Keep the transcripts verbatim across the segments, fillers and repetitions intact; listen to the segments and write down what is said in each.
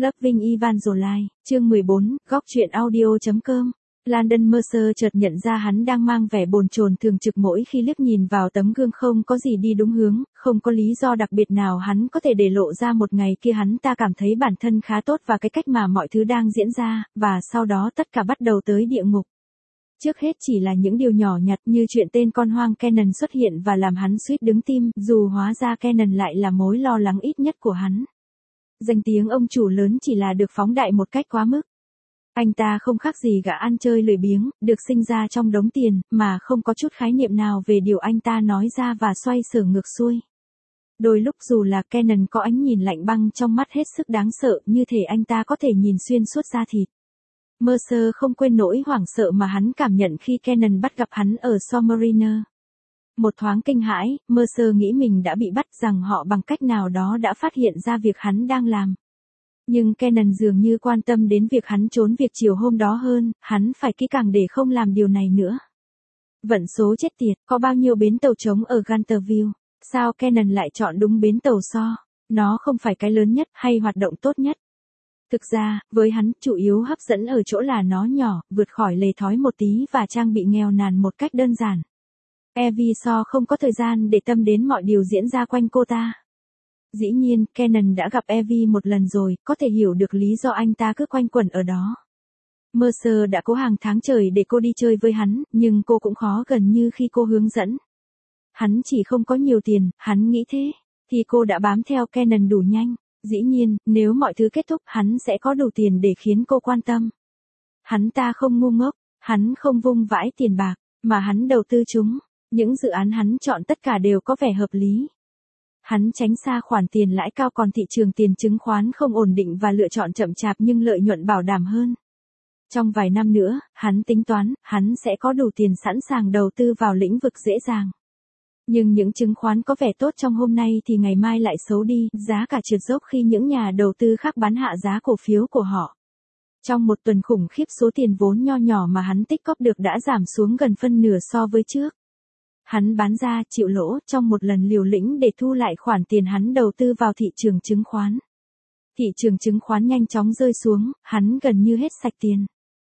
Loving Evangeline, chương mười bốn, góc truyện audio chấm com. Landon Mercer chợt nhận ra hắn đang mang vẻ bồn chồn thường trực mỗi khi liếc nhìn vào tấm gương, không có gì đi đúng hướng, không có lý do đặc biệt nào hắn có thể để lộ ra một ngày kia hắn ta cảm thấy bản thân khá tốt và cái cách mà mọi thứ đang diễn ra, và sau đó tất cả bắt đầu tới địa ngục. Trước hết chỉ là những điều nhỏ nhặt như chuyện tên con hoang Kenan xuất hiện và làm hắn suýt đứng tim, dù hóa ra Kenan lại là mối lo lắng ít nhất của hắn. Danh tiếng ông chủ lớn chỉ là được phóng đại một cách quá mức. Anh ta không khác gì gã ăn chơi lười biếng, được sinh ra trong đống tiền, mà không có chút khái niệm nào về điều anh ta nói ra và xoay sở ngược xuôi. Đôi lúc dù là Kenan có ánh nhìn lạnh băng trong mắt hết sức đáng sợ, như thể anh ta có thể nhìn xuyên suốt da thịt. Mercer không quên nỗi hoảng sợ mà hắn cảm nhận khi Kenan bắt gặp hắn ở Submariner. Một thoáng kinh hãi, Mercer nghĩ mình đã bị bắt, rằng họ bằng cách nào đó đã phát hiện ra việc hắn đang làm. Nhưng Kenan dường như quan tâm đến việc hắn trốn việc chiều hôm đó hơn, hắn phải kỹ càng để không làm điều này nữa. Vận số chết tiệt, có bao nhiêu bến tàu trống ở Gunterville? Sao Kenan lại chọn đúng bến tàu So? Nó không phải cái lớn nhất hay hoạt động tốt nhất. Thực ra, với hắn, chủ yếu hấp dẫn ở chỗ là nó nhỏ, vượt khỏi lề thói một tí và trang bị nghèo nàn một cách đơn giản. Evie So không có thời gian để tâm đến mọi điều diễn ra quanh cô ta. Dĩ nhiên, Kenan đã gặp Evie một lần rồi, có thể hiểu được lý do anh ta cứ quanh quẩn ở đó. Mercer đã cố hàng tháng trời để cô đi chơi với hắn, nhưng cô cũng khó gần như khi cô hướng dẫn. Hắn chỉ không có nhiều tiền, hắn nghĩ thế, thì cô đã bám theo Kenan đủ nhanh. Dĩ nhiên, nếu mọi thứ kết thúc, hắn sẽ có đủ tiền để khiến cô quan tâm. Hắn ta không ngu ngốc, hắn không vung vãi tiền bạc, mà hắn đầu tư chúng. Những dự án hắn chọn tất cả đều có vẻ hợp lý. Hắn tránh xa khoản tiền lãi cao, còn thị trường tiền chứng khoán không ổn định và lựa chọn chậm chạp nhưng lợi nhuận bảo đảm hơn. Trong vài năm nữa, hắn tính toán, hắn sẽ có đủ tiền sẵn sàng đầu tư vào lĩnh vực dễ dàng. Nhưng những chứng khoán có vẻ tốt trong hôm nay thì ngày mai lại xấu đi, giá cả trượt dốc khi những nhà đầu tư khác bán hạ giá cổ phiếu của họ. Trong một tuần khủng khiếp, số tiền vốn nho nhỏ mà hắn tích cóp được đã giảm xuống gần phân nửa so với trước. Hắn bán ra, chịu lỗ, trong một lần liều lĩnh để thu lại khoản tiền hắn đầu tư vào thị trường chứng khoán. Thị trường chứng khoán nhanh chóng rơi xuống, hắn gần như hết sạch tiền.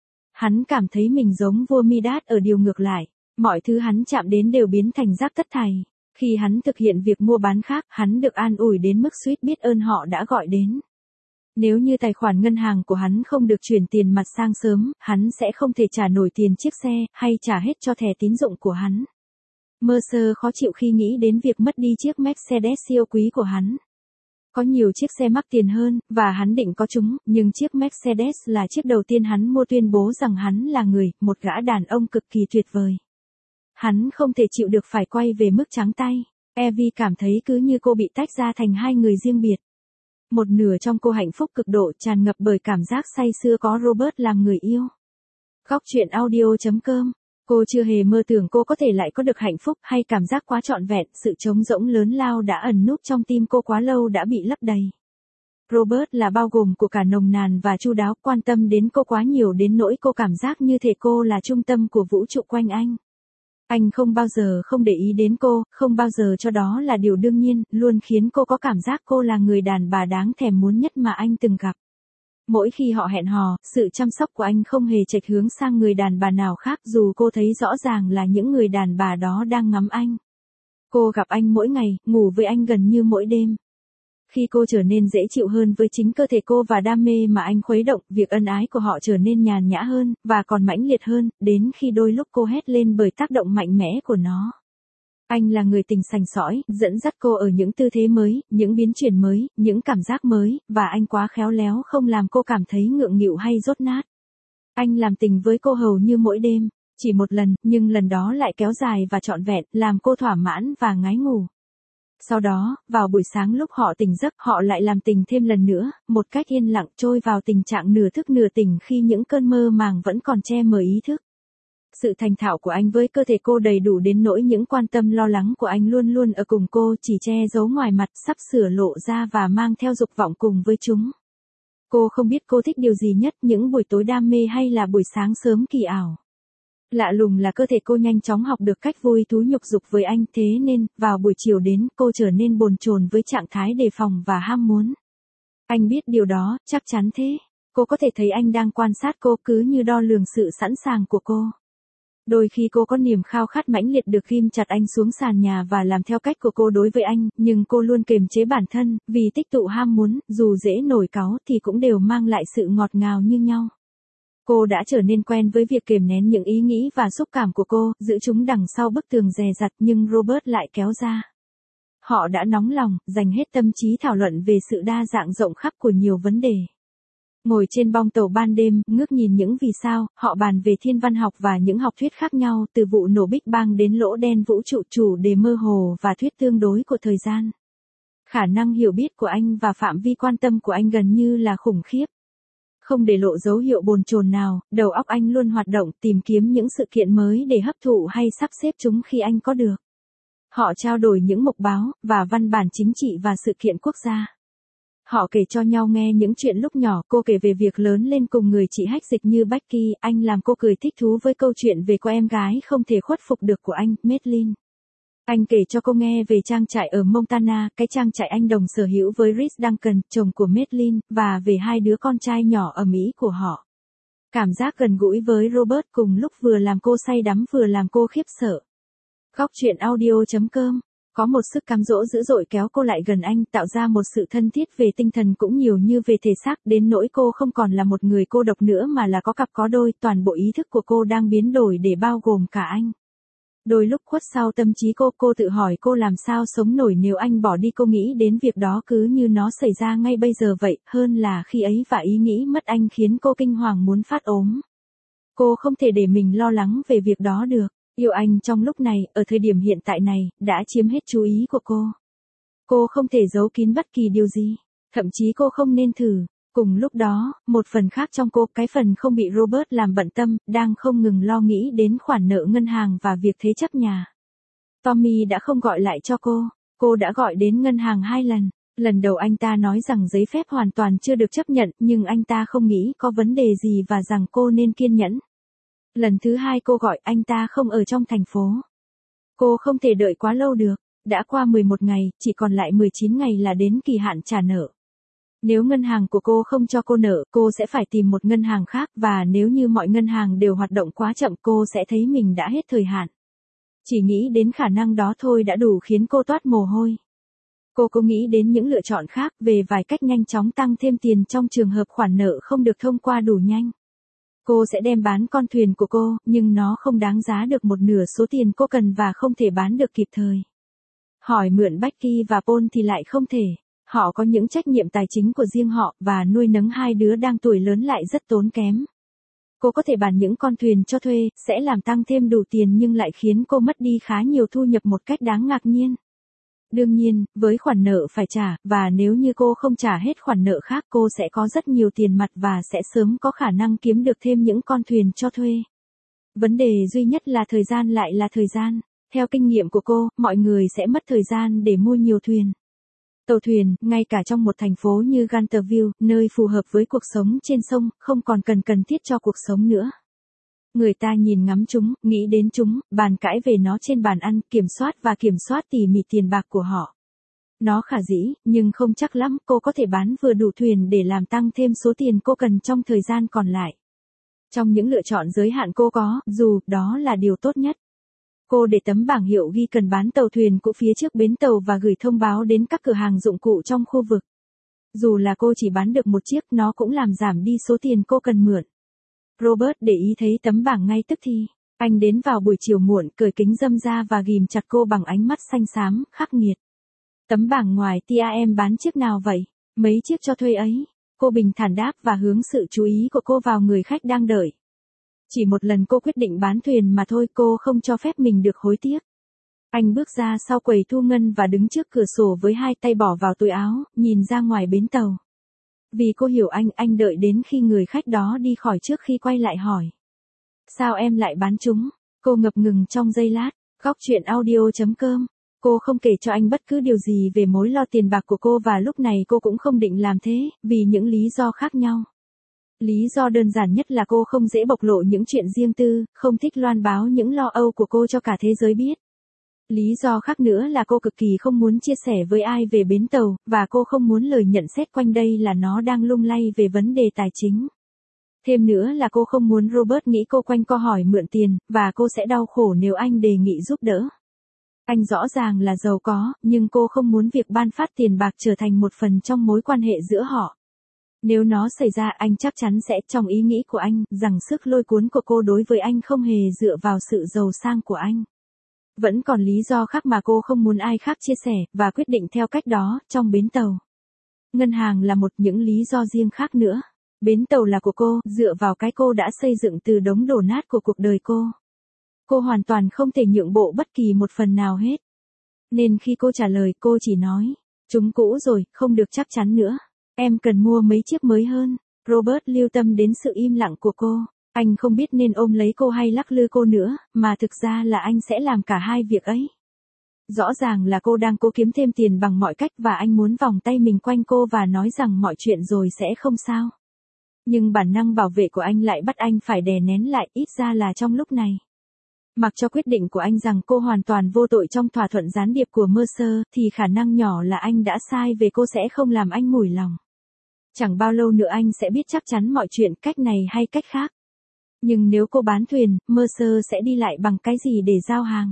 Hắn cảm thấy mình giống vua Midas ở điều ngược lại. Mọi thứ hắn chạm đến đều biến thành rác tất thảy. Khi hắn thực hiện việc mua bán khác, hắn được an ủi đến mức suýt biết ơn họ đã gọi đến. Nếu như tài khoản ngân hàng của hắn không được chuyển tiền mặt sang sớm, hắn sẽ không thể trả nổi tiền chiếc xe, hay trả hết cho thẻ tín dụng của hắn. Mercer khó chịu khi nghĩ đến việc mất đi chiếc Mercedes siêu quý của hắn. Có nhiều chiếc xe mắc tiền hơn, và hắn định có chúng, nhưng chiếc Mercedes là chiếc đầu tiên hắn mua, tuyên bố rằng hắn là người, một gã đàn ông cực kỳ tuyệt vời. Hắn không thể chịu được phải quay về mức trắng tay. Evie cảm thấy cứ như cô bị tách ra thành hai người riêng biệt. Một nửa trong cô hạnh phúc cực độ, tràn ngập bởi cảm giác say sưa có Robert làm người yêu. Góc truyện audio chấm com. Cô chưa hề mơ tưởng cô có thể lại có được hạnh phúc hay cảm giác quá trọn vẹn, sự trống rỗng lớn lao đã ẩn núp trong tim cô quá lâu đã bị lấp đầy. Robert là bao gồm của cả nồng nàn và chu đáo, quan tâm đến cô quá nhiều đến nỗi cô cảm giác như thể cô là trung tâm của vũ trụ quanh anh. Anh không bao giờ không để ý đến cô, không bao giờ cho đó là điều đương nhiên, luôn khiến cô có cảm giác cô là người đàn bà đáng thèm muốn nhất mà anh từng gặp. Mỗi khi họ hẹn hò, sự chăm sóc của anh không hề chệch hướng sang người đàn bà nào khác, dù cô thấy rõ ràng là những người đàn bà đó đang ngắm anh. Cô gặp anh mỗi ngày, ngủ với anh gần như mỗi đêm. Khi cô trở nên dễ chịu hơn với chính cơ thể cô và đam mê mà anh khuấy động, việc ân ái của họ trở nên nhàn nhã hơn, và còn mãnh liệt hơn, đến khi đôi lúc cô hét lên bởi tác động mạnh mẽ của nó. Anh là người tình sành sỏi, dẫn dắt cô ở những tư thế mới, những biến chuyển mới, những cảm giác mới, và anh quá khéo léo không làm cô cảm thấy ngượng nghịu hay dốt nát. Anh làm tình với cô hầu như mỗi đêm, chỉ một lần, nhưng lần đó lại kéo dài và trọn vẹn, làm cô thỏa mãn và ngái ngủ. Sau đó, vào buổi sáng lúc họ tỉnh giấc, họ lại làm tình thêm lần nữa, một cách yên lặng, trôi vào tình trạng nửa thức nửa tỉnh khi những cơn mơ màng vẫn còn che mờ ý thức. Sự thành thạo của anh với cơ thể cô đầy đủ đến nỗi những quan tâm lo lắng của anh luôn luôn ở cùng cô, chỉ che giấu ngoài mặt, sắp sửa lộ ra và mang theo dục vọng cùng với chúng. Cô không biết cô thích điều gì nhất, những buổi tối đam mê hay là buổi sáng sớm kỳ ảo. Lạ lùng là cơ thể cô nhanh chóng học được cách vui thú nhục dục với anh, thế nên, vào buổi chiều đến, cô trở nên bồn chồn với trạng thái đề phòng và ham muốn. Anh biết điều đó, chắc chắn thế. Cô có thể thấy anh đang quan sát cô cứ như đo lường sự sẵn sàng của cô. Đôi khi cô có niềm khao khát mãnh liệt được ghim chặt anh xuống sàn nhà và làm theo cách của cô đối với anh, nhưng cô luôn kiềm chế bản thân, vì tích tụ ham muốn, dù dễ nổi cáu thì cũng đều mang lại sự ngọt ngào như nhau. Cô đã trở nên quen với việc kiềm nén những ý nghĩ và xúc cảm của cô, giữ chúng đằng sau bức tường dè dặt, nhưng Robert lại kéo ra. Họ đã nóng lòng, dành hết tâm trí thảo luận về sự đa dạng rộng khắp của nhiều vấn đề. Ngồi trên bong tàu ban đêm, ngước nhìn những vì sao, họ bàn về thiên văn học và những học thuyết khác nhau, từ vụ nổ Big Bang đến lỗ đen vũ trụ, chủ đề mơ hồ và thuyết tương đối của thời gian. Khả năng hiểu biết của anh và phạm vi quan tâm của anh gần như là khủng khiếp. Không để lộ dấu hiệu bồn chồn nào, đầu óc anh luôn hoạt động tìm kiếm những sự kiện mới để hấp thụ hay sắp xếp chúng khi anh có được. Họ trao đổi những mục báo, và văn bản chính trị và sự kiện quốc gia. Họ kể cho nhau nghe những chuyện lúc nhỏ, cô kể về việc lớn lên cùng người chị hách dịch như Becky, anh làm cô cười thích thú với câu chuyện về cô em gái không thể khuất phục được của anh, Madeline. Anh kể cho cô nghe về trang trại ở Montana, cái trang trại anh đồng sở hữu với Rich Duncan, chồng của Madeline, và về hai đứa con trai nhỏ ở Mỹ của họ. Cảm giác gần gũi với Robert cùng lúc vừa làm cô say đắm vừa làm cô khiếp sợ. Góc truyện audio chấm com có một sức cám dỗ dữ dội kéo cô lại gần anh, tạo ra một sự thân thiết về tinh thần cũng nhiều như về thể xác, đến nỗi cô không còn là một người cô độc nữa mà là có cặp có đôi, toàn bộ ý thức của cô đang biến đổi để bao gồm cả anh. Đôi lúc khuất sau tâm trí cô, cô tự hỏi cô làm sao sống nổi nếu anh bỏ đi, cô nghĩ đến việc đó cứ như nó xảy ra ngay bây giờ vậy, hơn là khi ấy, và ý nghĩ mất anh khiến cô kinh hoàng muốn phát ốm. Cô không thể để mình lo lắng về việc đó được. Yêu anh trong lúc này, ở thời điểm hiện tại này, đã chiếm hết chú ý của cô. Cô không thể giấu kín bất kỳ điều gì. Thậm chí cô không nên thử. Cùng lúc đó, một phần khác trong cô, cái phần không bị Robert làm bận tâm, đang không ngừng lo nghĩ đến khoản nợ ngân hàng và việc thế chấp nhà. Tommy đã không gọi lại cho cô. Cô đã gọi đến ngân hàng hai lần. Lần đầu anh ta nói rằng giấy phép hoàn toàn chưa được chấp nhận, nhưng anh ta không nghĩ có vấn đề gì và rằng cô nên kiên nhẫn. Lần thứ hai cô gọi, anh ta không ở trong thành phố. Cô không thể đợi quá lâu được. Đã qua mười một ngày, chỉ còn lại mười chín ngày là đến kỳ hạn trả nợ. Nếu ngân hàng của cô không cho cô nợ, cô sẽ phải tìm một ngân hàng khác, và nếu như mọi ngân hàng đều hoạt động quá chậm, cô sẽ thấy mình đã hết thời hạn. Chỉ nghĩ đến khả năng đó thôi đã đủ khiến cô toát mồ hôi. Cô có nghĩ đến những lựa chọn khác, về vài cách nhanh chóng tăng thêm tiền trong trường hợp khoản nợ không được thông qua đủ nhanh. Cô sẽ đem bán con thuyền của cô, nhưng nó không đáng giá được một nửa số tiền cô cần và không thể bán được kịp thời. Hỏi mượn Becky và Paul thì lại không thể. Họ có những trách nhiệm tài chính của riêng họ, và nuôi nấng hai đứa đang tuổi lớn lại rất tốn kém. Cô có thể bán những con thuyền cho thuê, sẽ làm tăng thêm đủ tiền nhưng lại khiến cô mất đi khá nhiều thu nhập một cách đáng ngạc nhiên. Đương nhiên, với khoản nợ phải trả, và nếu như cô không trả hết khoản nợ khác, cô sẽ có rất nhiều tiền mặt và sẽ sớm có khả năng kiếm được thêm những con thuyền cho thuê. Vấn đề duy nhất là thời gian lại là thời gian. Theo kinh nghiệm của cô, mọi người sẽ mất thời gian để mua nhiều thuyền. Tàu thuyền, ngay cả trong một thành phố như Gunterville, nơi phù hợp với cuộc sống trên sông, không còn cần cần thiết cho cuộc sống nữa. Người ta nhìn ngắm chúng, nghĩ đến chúng, bàn cãi về nó trên bàn ăn, kiểm soát và kiểm soát tỉ mỉ tiền bạc của họ. Nó khả dĩ, nhưng không chắc lắm, cô có thể bán vừa đủ thuyền để làm tăng thêm số tiền cô cần trong thời gian còn lại. Trong những lựa chọn giới hạn cô có, dù đó là điều tốt nhất. Cô để tấm bảng hiệu ghi cần bán tàu thuyền cũ phía trước bến tàu và gửi thông báo đến các cửa hàng dụng cụ trong khu vực. Dù là cô chỉ bán được một chiếc, nó cũng làm giảm đi số tiền cô cần mượn. Robert để ý thấy tấm bảng ngay tức thì. Anh đến vào buổi chiều muộn, cởi kính râm ra và ghim chặt cô bằng ánh mắt xanh xám, khắc nghiệt. Tấm bảng ngoài tia em bán chiếc nào vậy? Mấy chiếc cho thuê ấy. Cô bình thản đáp và hướng sự chú ý của cô vào người khách đang đợi. Chỉ một lần cô quyết định bán thuyền mà thôi, cô không cho phép mình được hối tiếc. Anh bước ra sau quầy thu ngân và đứng trước cửa sổ với hai tay bỏ vào túi áo, nhìn ra ngoài bến tàu. Vì cô hiểu anh, anh đợi đến khi người khách đó đi khỏi trước khi quay lại hỏi. Sao em lại bán chúng? Cô ngập ngừng trong giây lát. Góc truyện audio chấm com. Cô không kể cho anh bất cứ điều gì về mối lo tiền bạc của cô và lúc này cô cũng không định làm thế, vì những lý do khác nhau. Lý do đơn giản nhất là cô không dễ bộc lộ những chuyện riêng tư, không thích loan báo những lo âu của cô cho cả thế giới biết. Lý do khác nữa là cô cực kỳ không muốn chia sẻ với ai về bến tàu, và cô không muốn lời nhận xét quanh đây là nó đang lung lay về vấn đề tài chính. Thêm nữa là cô không muốn Robert nghĩ cô quanh co hỏi mượn tiền, và cô sẽ đau khổ nếu anh đề nghị giúp đỡ. Anh rõ ràng là giàu có, nhưng cô không muốn việc ban phát tiền bạc trở thành một phần trong mối quan hệ giữa họ. Nếu nó xảy ra, anh chắc chắn sẽ, trong ý nghĩ của anh, rằng sức lôi cuốn của cô đối với anh không hề dựa vào sự giàu sang của anh. Vẫn còn lý do khác mà cô không muốn ai khác chia sẻ, và quyết định theo cách đó, trong bến tàu. Ngân hàng là một những lý do riêng khác nữa. Bến tàu là của cô, dựa vào cái cô đã xây dựng từ đống đổ nát của cuộc đời cô. Cô hoàn toàn không thể nhượng bộ bất kỳ một phần nào hết. Nên khi cô trả lời, cô chỉ nói, chúng cũ rồi, không được chắc chắn nữa. Em cần mua mấy chiếc mới hơn. Robert lưu tâm đến sự im lặng của cô. Anh không biết nên ôm lấy cô hay lắc lư cô nữa, mà thực ra là anh sẽ làm cả hai việc ấy. Rõ ràng là cô đang cố kiếm thêm tiền bằng mọi cách và anh muốn vòng tay mình quanh cô và nói rằng mọi chuyện rồi sẽ không sao. Nhưng bản năng bảo vệ của anh lại bắt anh phải đè nén lại, ít ra là trong lúc này. Mặc cho quyết định của anh rằng cô hoàn toàn vô tội trong thỏa thuận gián điệp của Mercer, thì khả năng nhỏ là anh đã sai về cô sẽ không làm anh mủi lòng. Chẳng bao lâu nữa anh sẽ biết chắc chắn mọi chuyện cách này hay cách khác. Nhưng nếu cô bán thuyền, Mercer sẽ đi lại bằng cái gì để giao hàng?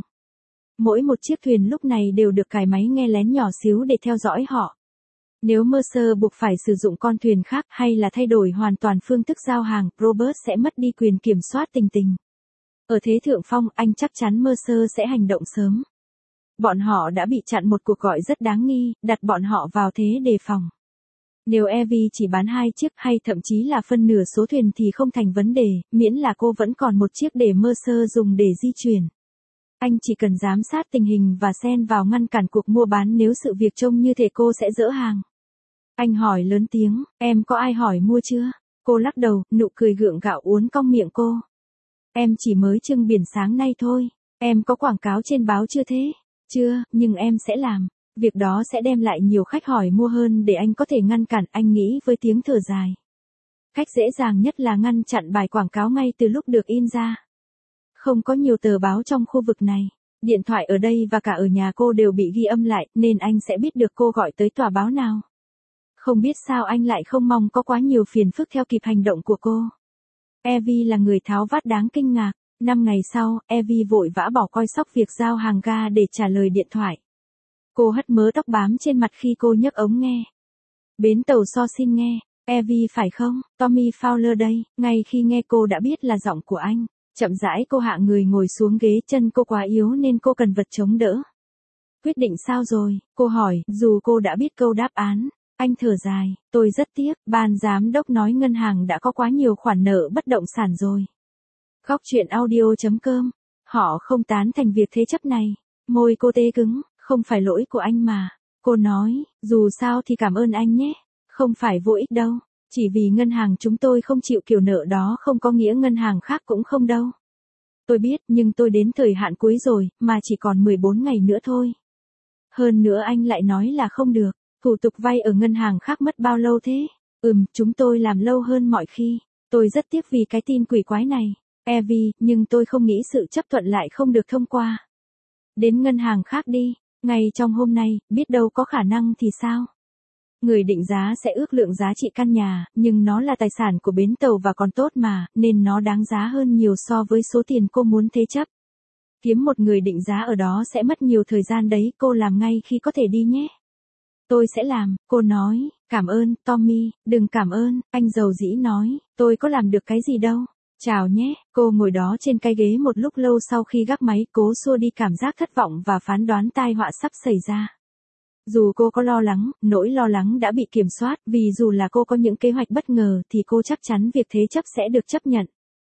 Mỗi một chiếc thuyền lúc này đều được cài máy nghe lén nhỏ xíu để theo dõi họ. Nếu Mercer buộc phải sử dụng con thuyền khác hay là thay đổi hoàn toàn phương thức giao hàng, Robert sẽ mất đi quyền kiểm soát tình tình. Ở thế thượng phong, anh chắc chắn Mercer sẽ hành động sớm. Bọn họ đã bị chặn một cuộc gọi rất đáng nghi, đặt bọn họ vào thế đề phòng. Nếu Evie chỉ bán hai chiếc hay thậm chí là phân nửa số thuyền thì không thành vấn đề, miễn là cô vẫn còn một chiếc để Mercer dùng để di chuyển. Anh chỉ cần giám sát tình hình và xen vào ngăn cản cuộc mua bán nếu sự việc trông như thể cô sẽ dỡ hàng. Anh hỏi lớn tiếng, em có ai hỏi mua chưa? Cô lắc đầu, nụ cười gượng gạo uốn cong miệng cô. Em chỉ mới trưng biển sáng nay thôi. Em có quảng cáo trên báo chưa thế? Chưa, nhưng em sẽ làm. Việc đó sẽ đem lại nhiều khách hỏi mua hơn để anh có thể ngăn cản, anh nghĩ với tiếng thở dài. Cách dễ dàng nhất là ngăn chặn bài quảng cáo ngay từ lúc được in ra. Không có nhiều tờ báo trong khu vực này. Điện thoại ở đây và cả ở nhà cô đều bị ghi âm lại, nên anh sẽ biết được cô gọi tới tòa báo nào. Không biết sao anh lại không mong có quá nhiều phiền phức theo kịp hành động của cô. Evie là người tháo vát đáng kinh ngạc. Năm ngày sau, Evie vội vã bỏ coi sóc việc giao hàng ga để trả lời điện thoại. Cô hất mớ tóc bám trên mặt khi cô nhấc ống nghe. Bến tàu So xin nghe. Evie phải không? Tommy Fowler đây. Ngay khi nghe cô đã biết là giọng của anh. Chậm rãi cô hạ người ngồi xuống ghế, chân cô quá yếu nên cô cần vật chống đỡ. Quyết định sao rồi? Cô hỏi, dù cô đã biết câu đáp án. Anh thở dài, tôi rất tiếc, ban giám đốc nói ngân hàng đã có quá nhiều khoản nợ bất động sản rồi. Góc chuyện audio chấm com. Họ không tán thành việc thế chấp này. Môi cô tê cứng, không phải lỗi của anh mà. Cô nói, dù sao thì cảm ơn anh nhé. Không phải vô ích đâu. Chỉ vì ngân hàng chúng tôi không chịu kiểu nợ đó không có nghĩa ngân hàng khác cũng không đâu. Tôi biết, nhưng tôi đến thời hạn cuối rồi, mà chỉ còn mười bốn ngày nữa thôi. Hơn nữa anh lại nói là không được. Thủ tục vay ở ngân hàng khác mất bao lâu thế? Ừm, chúng tôi làm lâu hơn mọi khi. Tôi rất tiếc vì cái tin quỷ quái này. Evie, nhưng tôi không nghĩ sự chấp thuận lại không được thông qua. Đến ngân hàng khác đi. Ngay trong hôm nay, biết đâu có khả năng thì sao? Người định giá sẽ ước lượng giá trị căn nhà, nhưng nó là tài sản của bến tàu và còn tốt mà, nên nó đáng giá hơn nhiều so với số tiền cô muốn thế chấp. Kiếm một người định giá ở đó sẽ mất nhiều thời gian đấy, cô làm ngay khi có thể đi nhé. Tôi sẽ làm, cô nói, cảm ơn, Tommy, đừng cảm ơn, anh giàu dĩ nói, tôi có làm được cái gì đâu. Chào nhé, cô ngồi đó trên cái ghế một lúc lâu sau khi gác máy, cố xua đi cảm giác thất vọng và phán đoán tai họa sắp xảy ra. Dù cô có lo lắng, nỗi lo lắng đã bị kiểm soát, vì dù là cô có những kế hoạch bất ngờ thì cô chắc chắn việc thế chấp sẽ được chấp nhận.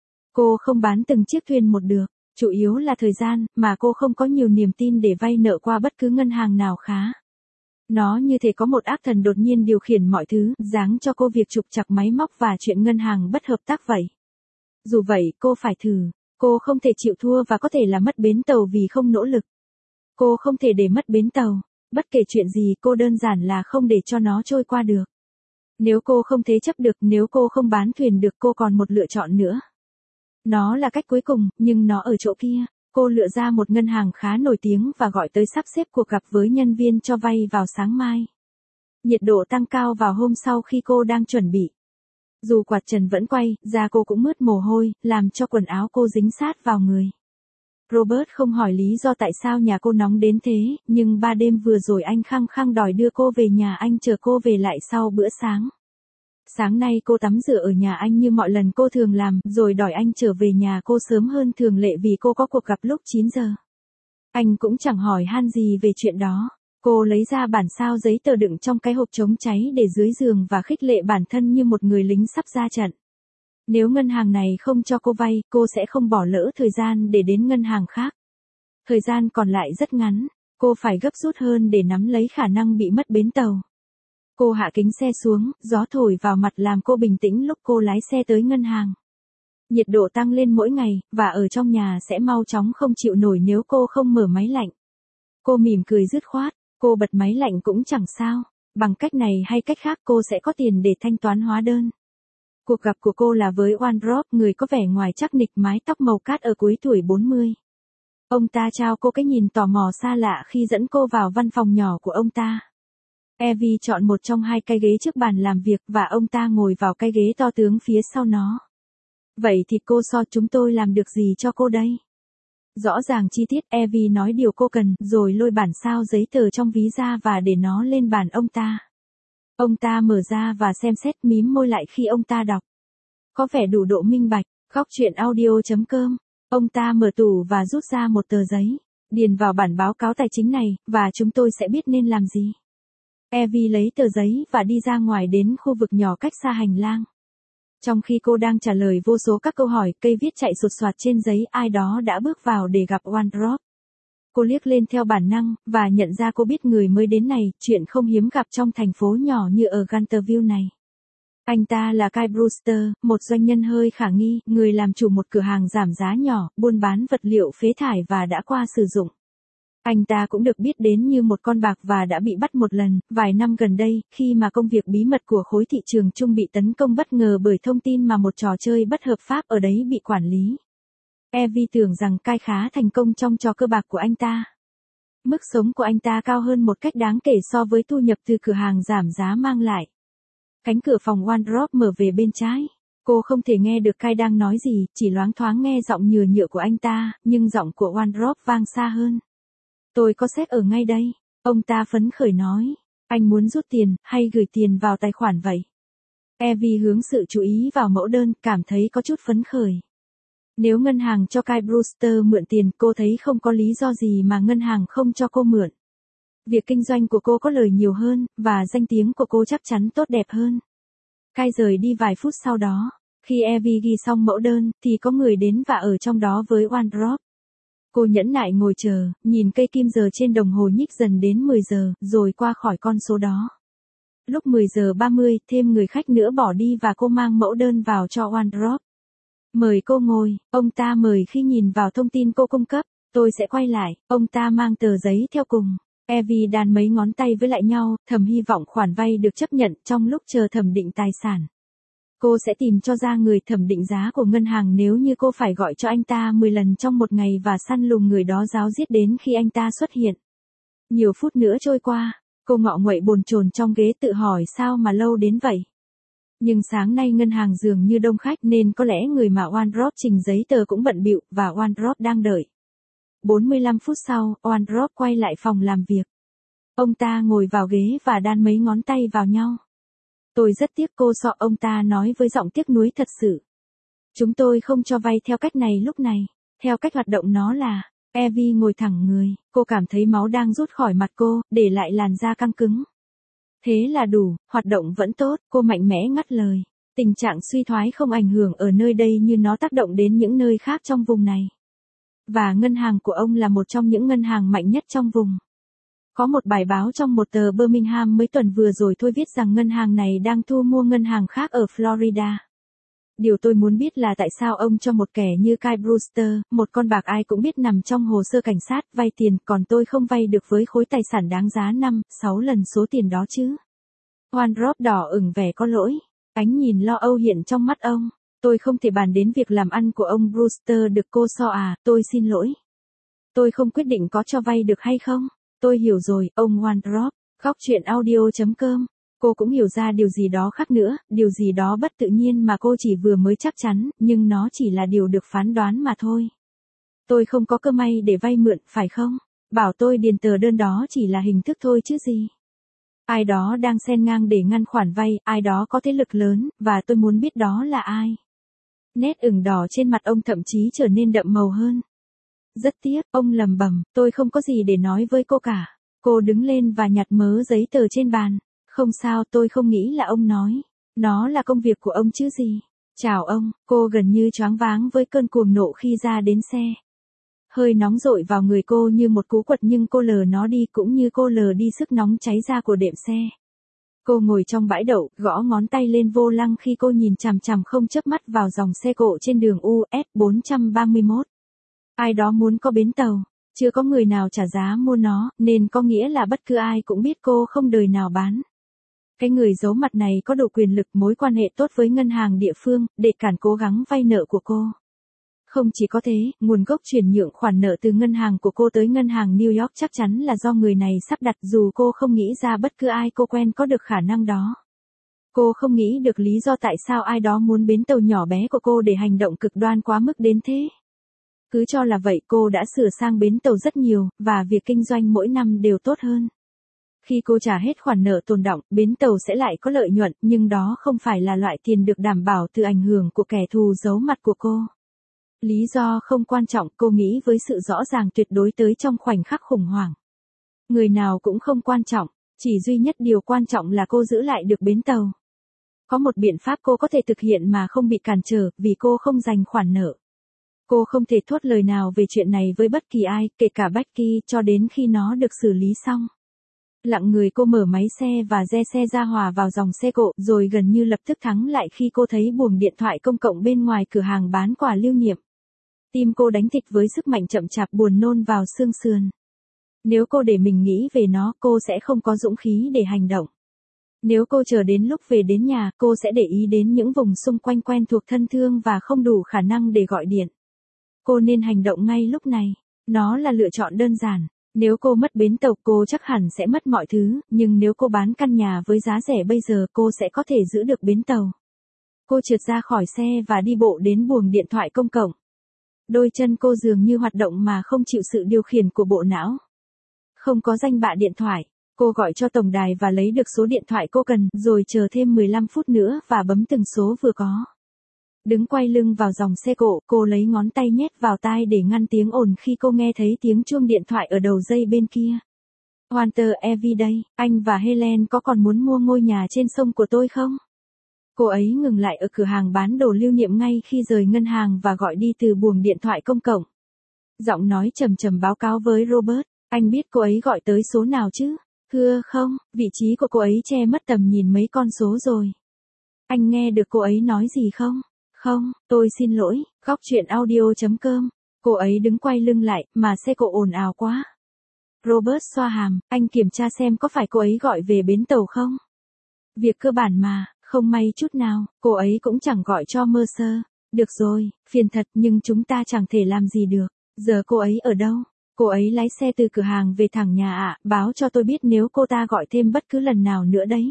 Cô không bán từng chiếc thuyền một được, chủ yếu là thời gian, mà cô không có nhiều niềm tin để vay nợ qua bất cứ ngân hàng nào khá. Nó như thể có một ác thần đột nhiên điều khiển mọi thứ, giáng cho cô việc trục trặc máy móc và chuyện ngân hàng bất hợp tác vậy. Dù vậy, cô phải thử. Cô không thể chịu thua và có thể là mất bến tàu vì không nỗ lực. Cô không thể để mất bến tàu. Bất kể chuyện gì, cô đơn giản là không để cho nó trôi qua được. Nếu cô không thế chấp được, nếu cô không bán thuyền được, cô còn một lựa chọn nữa. Nó là cách cuối cùng, nhưng nó ở chỗ kia. Cô lựa ra một ngân hàng khá nổi tiếng và gọi tới sắp xếp cuộc gặp với nhân viên cho vay vào sáng mai. Nhiệt độ tăng cao vào hôm sau khi cô đang chuẩn bị. Dù quạt trần vẫn quay, da cô cũng mướt mồ hôi, làm cho quần áo cô dính sát vào người. Robert không hỏi lý do tại sao nhà cô nóng đến thế, nhưng ba đêm vừa rồi anh khăng khăng đòi đưa cô về nhà anh chờ cô về lại sau bữa sáng. Sáng nay cô tắm rửa ở nhà anh như mọi lần cô thường làm, rồi đòi anh trở về nhà cô sớm hơn thường lệ vì cô có cuộc gặp lúc chín giờ. Anh cũng chẳng hỏi han gì về chuyện đó. Cô lấy ra bản sao giấy tờ đựng trong cái hộp chống cháy để dưới giường và khích lệ bản thân như một người lính sắp ra trận. Nếu ngân hàng này không cho cô vay, cô sẽ không bỏ lỡ thời gian để đến ngân hàng khác. Thời gian còn lại rất ngắn, cô phải gấp rút hơn để nắm lấy khả năng bị mất bến tàu. Cô hạ kính xe xuống, gió thổi vào mặt làm cô bình tĩnh lúc cô lái xe tới ngân hàng. Nhiệt độ tăng lên mỗi ngày, và ở trong nhà sẽ mau chóng không chịu nổi nếu cô không mở máy lạnh. Cô mỉm cười dứt khoát, cô bật máy lạnh cũng chẳng sao, bằng cách này hay cách khác cô sẽ có tiền để thanh toán hóa đơn. Cuộc gặp của cô là với Wardrop, người có vẻ ngoài chắc nịch, mái tóc màu cát ở cuối tuổi bốn mươi. Ông ta trao cô cái nhìn tò mò xa lạ khi dẫn cô vào văn phòng nhỏ của ông ta. Evie chọn một trong hai cái ghế trước bàn làm việc và ông ta ngồi vào cái ghế to tướng phía sau nó. Vậy thì cô so chúng tôi làm được gì cho cô đây? Rõ ràng chi tiết, Evie nói điều cô cần, rồi lôi bản sao giấy tờ trong ví ra và để nó lên bàn ông ta. Ông ta mở ra và xem xét, mím môi lại khi ông ta đọc. Có vẻ đủ độ minh bạch. Góc truyện audio chấm com. Ông ta mở tủ và rút ra một tờ giấy. Điền vào bản báo cáo tài chính này, và chúng tôi sẽ biết nên làm gì. Evie lấy tờ giấy và đi ra ngoài đến khu vực nhỏ cách xa hành lang. Trong khi cô đang trả lời vô số các câu hỏi, cây viết chạy sột soạt trên giấy, ai đó đã bước vào để gặp Wardrop. Cô liếc lên theo bản năng, và nhận ra cô biết người mới đến này, chuyện không hiếm gặp trong thành phố nhỏ như ở Gunterville này. Anh ta là Kyle Brewster, một doanh nhân hơi khả nghi, người làm chủ một cửa hàng giảm giá nhỏ, buôn bán vật liệu phế thải và đã qua sử dụng. Anh ta cũng được biết đến như một con bạc và đã bị bắt một lần, vài năm gần đây, khi mà công việc bí mật của khối thị trường chung bị tấn công bất ngờ bởi thông tin mà một trò chơi bất hợp pháp ở đấy bị quản lý. Evie tưởng rằng Kyle khá thành công trong trò cơ bạc của anh ta. Mức sống của anh ta cao hơn một cách đáng kể so với thu nhập từ cửa hàng giảm giá mang lại. Cánh cửa phòng Wardrop mở về bên trái. Cô không thể nghe được Kyle đang nói gì, chỉ loáng thoáng nghe giọng nhừa nhựa của anh ta, nhưng giọng của Wardrop vang xa hơn. Tôi có sếp ở ngay đây. Ông ta phấn khởi nói. Anh muốn rút tiền, hay gửi tiền vào tài khoản vậy? Evie hướng sự chú ý vào mẫu đơn, cảm thấy có chút phấn khởi. Nếu ngân hàng cho Kyle Brewster mượn tiền, cô thấy không có lý do gì mà ngân hàng không cho cô mượn. Việc kinh doanh của cô có lời nhiều hơn, và danh tiếng của cô chắc chắn tốt đẹp hơn. Kyle rời đi vài phút sau đó. Khi Evie ghi xong mẫu đơn, thì có người đến và ở trong đó với Wardrop. Cô nhẫn nại ngồi chờ, nhìn cây kim giờ trên đồng hồ nhích dần đến mười giờ, rồi qua khỏi con số đó. Lúc mười giờ ba mươi, thêm người khách nữa bỏ đi và cô mang mẫu đơn vào cho Wardrop. Mời cô ngồi, ông ta mời khi nhìn vào thông tin cô cung cấp. Tôi sẽ quay lại, ông ta mang tờ giấy theo cùng. Evie đan mấy ngón tay với lại nhau, thầm hy vọng khoản vay được chấp nhận trong lúc chờ thẩm định tài sản. Cô sẽ tìm cho ra người thẩm định giá của ngân hàng nếu như cô phải gọi cho anh ta mười lần trong một ngày và săn lùng người đó ráo riết đến khi anh ta xuất hiện. Nhiều phút nữa trôi qua, cô ngọ nguậy bồn chồn trong ghế tự hỏi sao mà lâu đến vậy. Nhưng sáng nay ngân hàng dường như đông khách nên có lẽ người mà Wardrop trình giấy tờ cũng bận bịu và Wardrop đang đợi. bốn mươi lăm phút sau, Wardrop quay lại phòng làm việc. Ông ta ngồi vào ghế và đan mấy ngón tay vào nhau. Tôi rất tiếc cô sọ, ông ta nói với giọng tiếc nuối thật sự. Chúng tôi không cho vay theo cách này lúc này. Theo cách hoạt động nó là, Evie ngồi thẳng người, cô cảm thấy máu đang rút khỏi mặt cô, để lại làn da căng cứng. Thế là đủ, hoạt động vẫn tốt, cô mạnh mẽ ngắt lời. Tình trạng suy thoái không ảnh hưởng ở nơi đây như nó tác động đến những nơi khác trong vùng này. Và ngân hàng của ông là một trong những ngân hàng mạnh nhất trong vùng. Có một bài báo trong một tờ Birmingham mấy tuần vừa rồi thôi viết rằng ngân hàng này đang thu mua ngân hàng khác ở Florida. Điều tôi muốn biết là tại sao ông cho một kẻ như Kyle Brewster, một con bạc ai cũng biết nằm trong hồ sơ cảnh sát, vay tiền, còn tôi không vay được với khối tài sản đáng giá năm, sáu lần số tiền đó chứ. Wardrop đỏ ửng vẻ có lỗi. Ánh nhìn lo âu hiện trong mắt ông. Tôi không thể bàn đến việc làm ăn của ông Brewster được cô so à, tôi xin lỗi. Tôi không quyết định có cho vay được hay không. Tôi hiểu rồi, ông Wardrop. Góc chuyện audio.com. Cô cũng hiểu ra điều gì đó khác nữa, điều gì đó bất tự nhiên mà cô chỉ vừa mới chắc chắn, nhưng nó chỉ là điều được phán đoán mà thôi. Tôi không có cơ may để vay mượn, phải không? Bảo tôi điền tờ đơn đó chỉ là hình thức thôi chứ gì. Ai đó đang xen ngang để ngăn khoản vay, ai đó có thế lực lớn, và tôi muốn biết đó là ai. Nét ửng đỏ trên mặt ông thậm chí trở nên đậm màu hơn. Rất tiếc, ông lầm bầm, tôi không có gì để nói với cô cả. Cô đứng lên và nhặt mớ giấy tờ trên bàn. Không sao, tôi không nghĩ là ông nói. Nó là công việc của ông chứ gì. Chào ông, cô gần như choáng váng với cơn cuồng nộ khi ra đến xe. Hơi nóng dội vào người cô như một cú quật nhưng cô lờ nó đi cũng như cô lờ đi sức nóng cháy ra của đệm xe. Cô ngồi trong bãi đậu, gõ ngón tay lên vô lăng khi cô nhìn chằm chằm không chớp mắt vào dòng xe cộ trên đường u ét bốn ba mốt. Ai đó muốn có bến tàu, chưa có người nào trả giá mua nó, nên có nghĩa là bất cứ ai cũng biết cô không đời nào bán. Cái người giấu mặt này có đủ quyền lực, mối quan hệ tốt với ngân hàng địa phương, để cản cố gắng vay nợ của cô. Không chỉ có thế, nguồn gốc chuyển nhượng khoản nợ từ ngân hàng của cô tới ngân hàng New York chắc chắn là do người này sắp đặt dù cô không nghĩ ra bất cứ ai cô quen có được khả năng đó. Cô không nghĩ được lý do tại sao ai đó muốn bến tàu nhỏ bé của cô để hành động cực đoan quá mức đến thế. Cứ cho là vậy cô đã sửa sang bến tàu rất nhiều, và việc kinh doanh mỗi năm đều tốt hơn. Khi cô trả hết khoản nợ tồn đọng, bến tàu sẽ lại có lợi nhuận, nhưng đó không phải là loại tiền được đảm bảo từ ảnh hưởng của kẻ thù giấu mặt của cô. Lý do không quan trọng, cô nghĩ với sự rõ ràng tuyệt đối tới trong khoảnh khắc khủng hoảng. Người nào cũng không quan trọng, chỉ duy nhất điều quan trọng là cô giữ lại được bến tàu. Có một biện pháp cô có thể thực hiện mà không bị cản trở, vì cô không dành khoản nợ. Cô không thể thốt lời nào về chuyện này với bất kỳ ai, kể cả Becky, cho đến khi nó được xử lý xong. Lặng người cô mở máy xe và re xe ra hòa vào dòng xe cộ, rồi gần như lập tức thắng lại khi cô thấy buồng điện thoại công cộng bên ngoài cửa hàng bán quà lưu niệm. Tim cô đánh thịch với sức mạnh chậm chạp buồn nôn vào xương sườn. Nếu cô để mình nghĩ về nó, cô sẽ không có dũng khí để hành động. Nếu cô chờ đến lúc về đến nhà, cô sẽ để ý đến những vùng xung quanh quen thuộc thân thương và không đủ khả năng để gọi điện. Cô nên hành động ngay lúc này. Nó là lựa chọn đơn giản. Nếu cô mất bến tàu, cô chắc hẳn sẽ mất mọi thứ, nhưng nếu cô bán căn nhà với giá rẻ bây giờ, cô sẽ có thể giữ được bến tàu. Cô trượt ra khỏi xe và đi bộ đến buồng điện thoại công cộng. Đôi chân cô dường như hoạt động mà không chịu sự điều khiển của bộ não. Không có danh bạ điện thoại. Cô gọi cho tổng đài và lấy được số điện thoại cô cần, rồi chờ thêm mười lăm phút nữa và bấm từng số vừa có. Đứng quay lưng vào dòng xe cộ, cô lấy ngón tay nhét vào tai để ngăn tiếng ồn khi cô nghe thấy tiếng chuông điện thoại ở đầu dây bên kia. Walter Evie đây, anh và Helen có còn muốn mua ngôi nhà trên sông của tôi không? Cô ấy ngừng lại ở cửa hàng bán đồ lưu niệm ngay khi rời ngân hàng và gọi đi từ buồng điện thoại công cộng. Giọng nói trầm trầm báo cáo với Robert, anh biết cô ấy gọi tới số nào chứ? Thưa không, vị trí của cô ấy che mất tầm nhìn mấy con số rồi. Anh nghe được cô ấy nói gì không? Không, tôi xin lỗi, góc chuyện audio.com. Cô ấy đứng quay lưng lại, mà xe cộ ồn ào quá. Robert xoa hàm, anh kiểm tra xem có phải cô ấy gọi về bến tàu không? Việc cơ bản mà, không may chút nào, cô ấy cũng chẳng gọi cho Mercer. Được rồi, phiền thật nhưng chúng ta chẳng thể làm gì được. Giờ cô ấy ở đâu? Cô ấy lái xe từ cửa hàng về thẳng nhà ạ, à, báo cho tôi biết nếu cô ta gọi thêm bất cứ lần nào nữa đấy.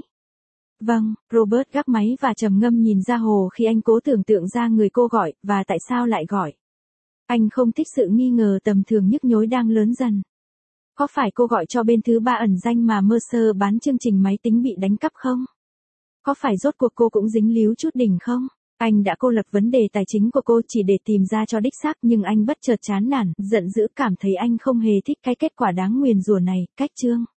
Vâng, Robert gác máy và trầm ngâm nhìn ra hồ khi anh cố tưởng tượng ra người cô gọi, và tại sao lại gọi. Anh không thích sự nghi ngờ tầm thường nhức nhối đang lớn dần. Có phải cô gọi cho bên thứ ba ẩn danh mà Mercer bán chương trình máy tính bị đánh cắp không? Có phải rốt cuộc cô cũng dính líu chút đỉnh không? Anh đã cô lập vấn đề tài chính của cô chỉ để tìm ra cho đích xác, nhưng anh bất chợt chán nản, giận dữ, cảm thấy anh không hề thích cái kết quả đáng nguyền rủa này. Cách chương